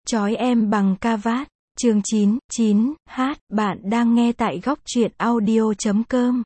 Trói em bằng ca vát. Chương 9, bạn đang nghe tại góc truyện audio.com.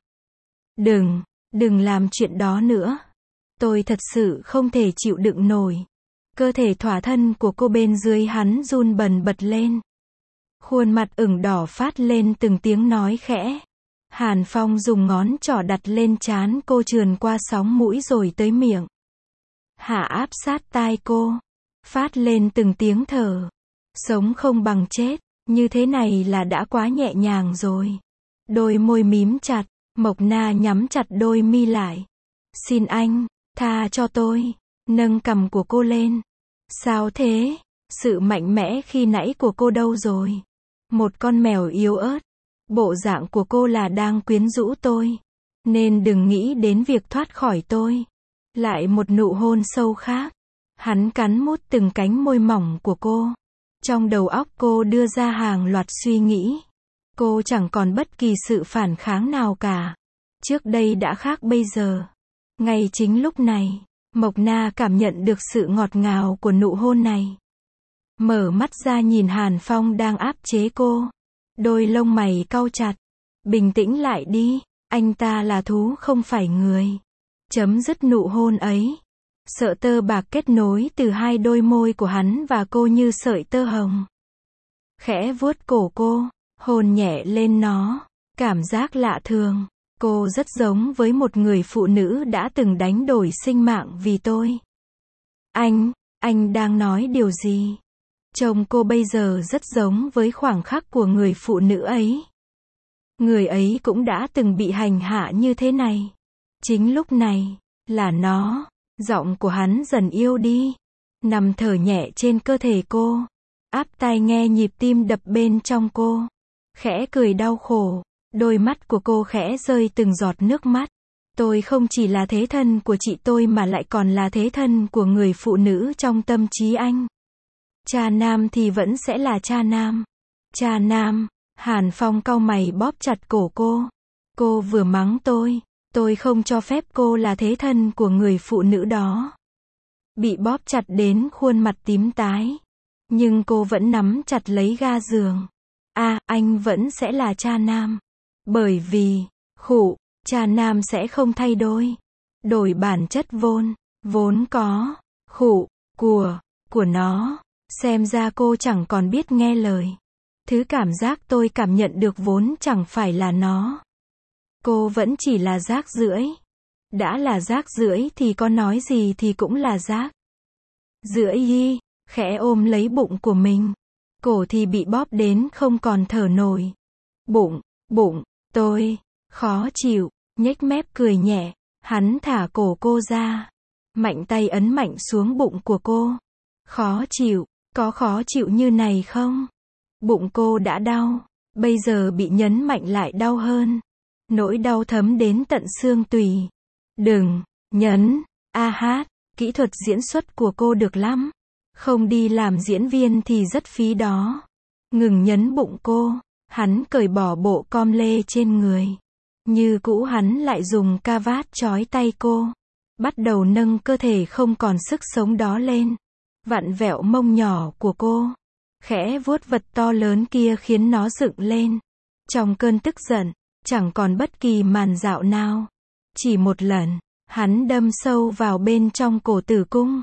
Đừng làm chuyện đó nữa. Tôi thật sự không thể chịu đựng nổi. Cơ thể thỏa thân của cô bên dưới hắn run bần bật lên. Khuôn mặt ửng đỏ phát lên từng tiếng nói khẽ. Hàn Phong dùng ngón trỏ đặt lên trán cô trườn qua sóng mũi rồi tới miệng. Hạ áp sát tai cô. Phát lên từng tiếng thở. Sống không bằng chết, như thế này là đã quá nhẹ nhàng rồi. Đôi môi mím chặt, Mộc Na nhắm chặt đôi mi lại. Xin anh, tha cho tôi. Nâng cằm của cô lên. Sao thế? Sự mạnh mẽ khi nãy của cô đâu rồi? Một con mèo yếu ớt. Bộ dạng của cô là đang quyến rũ tôi. Nên đừng nghĩ đến việc thoát khỏi tôi. Lại một nụ hôn sâu khác. Hắn cắn mút từng cánh môi mỏng của cô. Trong đầu óc cô đưa ra hàng loạt suy nghĩ. Cô chẳng còn bất kỳ sự phản kháng nào cả. Trước đây đã khác bây giờ. Ngay chính lúc này, Mộc Na cảm nhận được sự ngọt ngào của nụ hôn này. Mở mắt ra nhìn Hàn Phong đang áp chế cô. Đôi lông mày cau chặt. Bình tĩnh lại đi, anh ta là thú không phải người. Chấm dứt nụ hôn ấy. Sợi tơ bạc kết nối từ hai đôi môi của hắn và cô như sợi tơ hồng. Khẽ vuốt cổ cô, hôn nhẹ lên nó. Cảm giác lạ thường. Cô rất giống với một người phụ nữ đã từng đánh đổi sinh mạng vì tôi. Anh đang nói điều gì? Trông cô bây giờ rất giống với khoảng khắc của người phụ nữ ấy. Người ấy cũng đã từng bị hành hạ như thế này. Chính lúc này, là nó. Giọng của hắn dần yếu đi. Nằm thở nhẹ trên cơ thể cô. Áp tai nghe nhịp tim đập bên trong cô. Khẽ cười đau khổ. Đôi mắt của cô khẽ rơi từng giọt nước mắt. Tôi không chỉ là thế thân của chị tôi mà lại còn là thế thân của người phụ nữ trong tâm trí anh. Cha nam thì vẫn sẽ là cha nam. Cha nam. Hàn Phong cau mày bóp chặt cổ cô. Cô vừa mắng tôi không cho phép cô là thế thân của người phụ nữ đó. Bị bóp chặt đến khuôn mặt tím tái. Nhưng cô vẫn nắm chặt lấy ga giường. Anh vẫn sẽ là cha nam. Bởi vì, cha nam sẽ không thay đổi. Đổi bản chất vốn có, của nó. Xem ra cô chẳng còn biết nghe lời. Thứ cảm giác tôi cảm nhận được vốn chẳng phải là nó. Cô vẫn chỉ là rác rưởi. Đã là rác rưởi thì có nói gì thì cũng là rác rưởi y. Khẽ ôm lấy bụng của mình. Cổ thì bị bóp đến không còn thở nổi. Bụng, tôi, khó chịu, nhếch mép cười nhẹ. Hắn thả cổ cô ra. Mạnh tay ấn mạnh xuống bụng của cô. Khó chịu, có khó chịu như này không? Bụng cô đã đau. Bây giờ bị nhấn mạnh lại đau hơn. Nỗi đau thấm đến tận xương tủy. Đừng, nhấn, kỹ thuật diễn xuất của cô được lắm. Không đi làm diễn viên thì rất phí đó. Ngừng nhấn bụng cô, hắn cởi bỏ bộ com lê trên người. Như cũ hắn lại dùng ca vát trói tay cô. Bắt đầu nâng cơ thể không còn sức sống đó lên. Vặn vẹo mông nhỏ của cô. Khẽ vuốt vật to lớn kia khiến nó dựng lên. Trong cơn tức giận, chẳng còn bất kỳ màn dạo nào. Chỉ một lần, hắn đâm sâu vào bên trong cổ tử cung.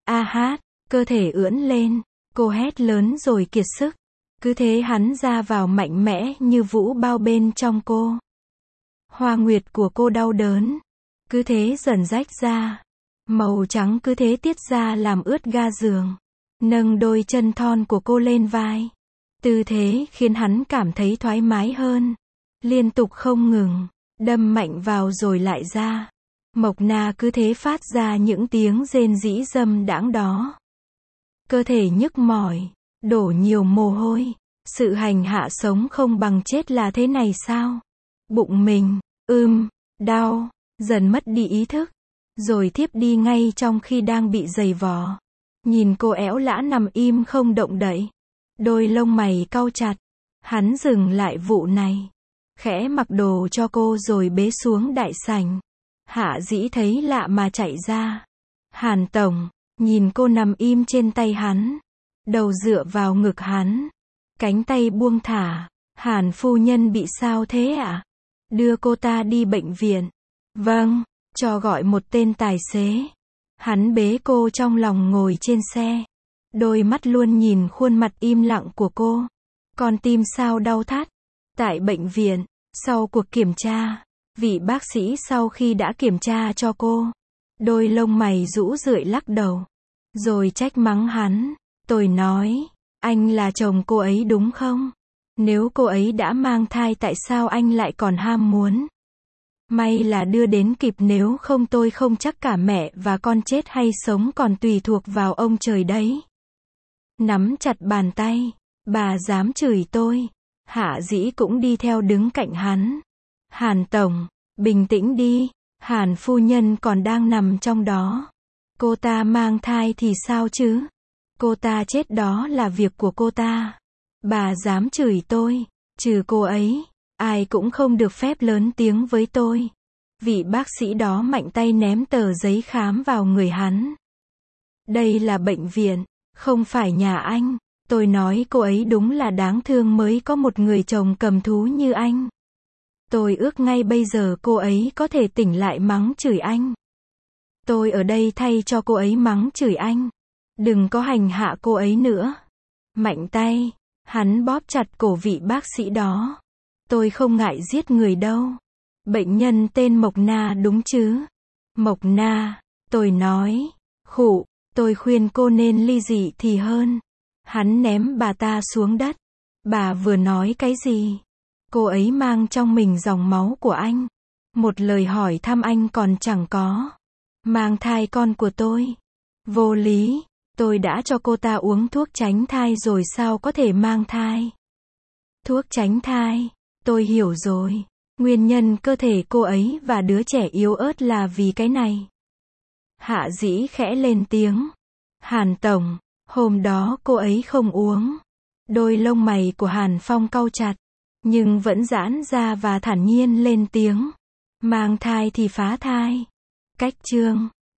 Cơ thể ưỡn lên, cô hét lớn rồi kiệt sức. Cứ thế hắn ra vào mạnh mẽ như vũ bao bên trong cô. Hoa nguyệt của cô đau đớn. Cứ thế dần rách ra. Màu trắng cứ thế tiết ra làm ướt ga giường. Nâng đôi chân thon của cô lên vai. Tư thế khiến hắn cảm thấy thoải mái hơn. Liên tục không ngừng. Đâm mạnh vào rồi lại ra. Mộc Na cứ thế phát ra những tiếng rên rỉ dâm đãng đó. Cơ thể nhức mỏi. Đổ nhiều mồ hôi. Sự hành hạ sống không bằng chết là thế này sao? Bụng mình, đau. Dần mất đi ý thức. Rồi thiếp đi ngay trong khi đang bị giày vò. Nhìn cô éo lã nằm im không động đậy. Đôi lông mày cau chặt. Hắn dừng lại vụ này. Khẽ mặc đồ cho cô rồi bế xuống đại sảnh. Hạ Dĩ thấy lạ mà chạy ra. Hàn Tổng, nhìn cô nằm im trên tay hắn. đầu dựa vào ngực hắn, cánh tay buông thả. Hàn phu nhân bị sao thế ạ? Đưa cô ta đi bệnh viện. Vâng, cho gọi một tên tài xế. Hắn bế cô trong lòng ngồi trên xe. Đôi mắt luôn nhìn khuôn mặt im lặng của cô. Con tim sao đau thắt. Tại bệnh viện, sau cuộc kiểm tra, vị bác sĩ sau khi đã kiểm tra cho cô, đôi lông mày rũ rượi lắc đầu, rồi trách mắng hắn. Tôi nói, anh là chồng cô ấy đúng không? Nếu cô ấy đã mang thai tại sao anh lại còn ham muốn? May là đưa đến kịp, nếu không tôi không chắc cả mẹ và con chết hay sống còn tùy thuộc vào ông trời đấy. Nắm chặt bàn tay, bà dám chửi tôi. Hạ Dĩ cũng đi theo đứng cạnh hắn. Hàn tổng, bình tĩnh đi, Hàn phu nhân còn đang nằm trong đó. Cô ta mang thai thì sao chứ? Cô ta chết đó là việc của cô ta. Bà dám chửi tôi, trừ cô ấy, ai cũng không được phép lớn tiếng với tôi. Vị bác sĩ đó mạnh tay ném tờ giấy khám vào người hắn. Đây là bệnh viện, không phải nhà anh. Tôi nói cô ấy đúng là đáng thương mới có một người chồng cầm thú như anh. Tôi ước ngay bây giờ cô ấy có thể tỉnh lại mắng chửi anh. Tôi ở đây thay cho cô ấy mắng chửi anh. Đừng có hành hạ cô ấy nữa. Mạnh tay, hắn bóp chặt cổ vị bác sĩ đó. Tôi không ngại giết người đâu. Bệnh nhân tên Mộc Na đúng chứ? Mộc Na, tôi nói. Khụ, tôi khuyên cô nên ly dị thì hơn. Hắn ném bà ta xuống đất. Bà vừa nói cái gì? Cô ấy mang trong mình dòng máu của anh. Một lời hỏi thăm anh còn chẳng có. Mang thai con của tôi. Vô lý, tôi đã cho cô ta uống thuốc tránh thai rồi sao có thể mang thai? Thuốc tránh thai, tôi hiểu rồi. Nguyên nhân cơ thể cô ấy và đứa trẻ yếu ớt là vì cái này. Hạ Dĩ khẽ lên tiếng. Hàn tổng, hôm đó cô ấy không uống. Đôi lông mày của Hàn Phong cau chặt, nhưng vẫn giãn ra và thản nhiên lên tiếng. Mang thai thì phá thai. Cách chương